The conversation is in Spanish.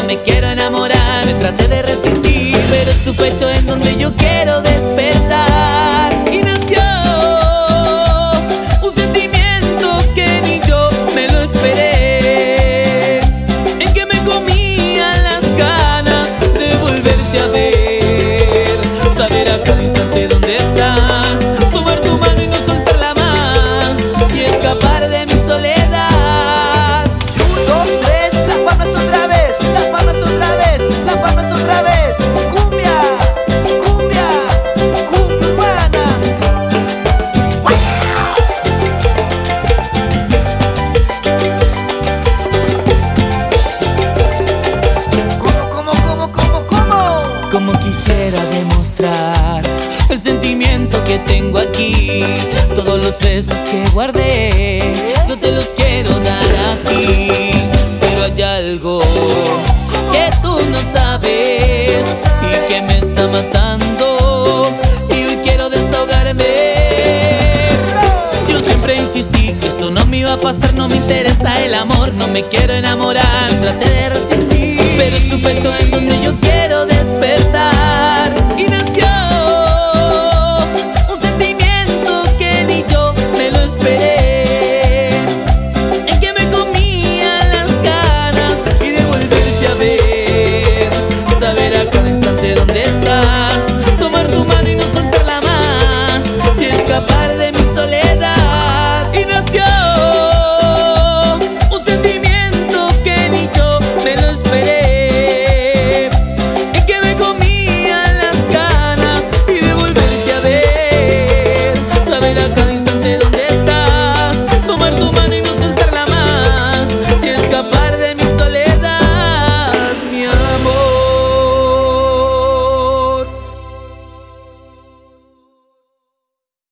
me quiero enamorar. Me traté de resistir, pero es tu pecho en donde yo quiero despertar. Y nació un sentimiento que ni yo me lo esperé, en que me comían las ganas de volverte a ver, saber a cada instante dónde estás, tomar tu mano y no soltarla más, y escapar de mi soledad. 1, 2, 3, las palmas otra vez, las palmas otra vez, las palmas otra vez. Cumbia, cumbia, cumbia urbana. ¿Cómo? Como quisiera demostrar el sentimiento que tengo aquí, todos los besos que guardé, yo te los quiero dar a ti. Pero hay algo que tú no sabes y que me está matando, y hoy quiero desahogarme. Yo siempre insistí que esto no me iba a pasar, no me interesa el amor, no me quiero enamorar. Traté de resistir, pero es tu pecho en